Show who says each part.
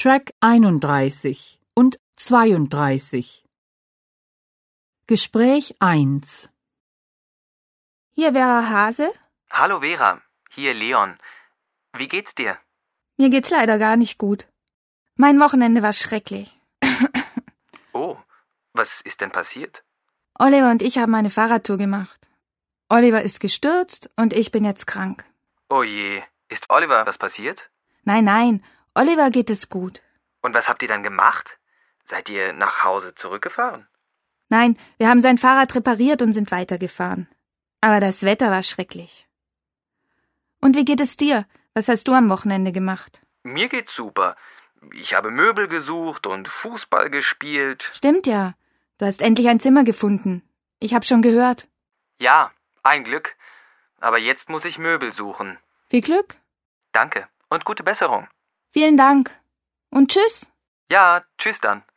Speaker 1: Track 31 und 32. Gespräch 1.
Speaker 2: Hier Vera Hase.
Speaker 3: Hallo Vera, hier Leon. Wie geht's dir?
Speaker 2: Mir geht's leider gar nicht gut. Mein Wochenende war schrecklich.
Speaker 3: Oh, was ist denn passiert?
Speaker 2: Oliver und ich haben eine Fahrradtour gemacht. Oliver ist gestürzt und ich bin jetzt krank.
Speaker 3: Oh je, ist Oliver was passiert?
Speaker 2: Nein, Oliver geht es gut.
Speaker 3: Und was habt ihr dann gemacht? Seid ihr nach Hause zurückgefahren?
Speaker 2: Nein, wir haben sein Fahrrad repariert und sind weitergefahren. Aber das Wetter war schrecklich. Und wie geht es dir? Was hast du am Wochenende gemacht?
Speaker 3: Mir geht's super. Ich habe Möbel gesucht und Fußball gespielt.
Speaker 2: Stimmt ja. Du hast endlich ein Zimmer gefunden. Ich hab schon gehört.
Speaker 3: Ja, ein Glück. Aber jetzt muss ich Möbel suchen.
Speaker 2: Viel Glück.
Speaker 3: Danke und gute Besserung.
Speaker 2: Vielen Dank. Und tschüss.
Speaker 3: Ja, tschüss dann.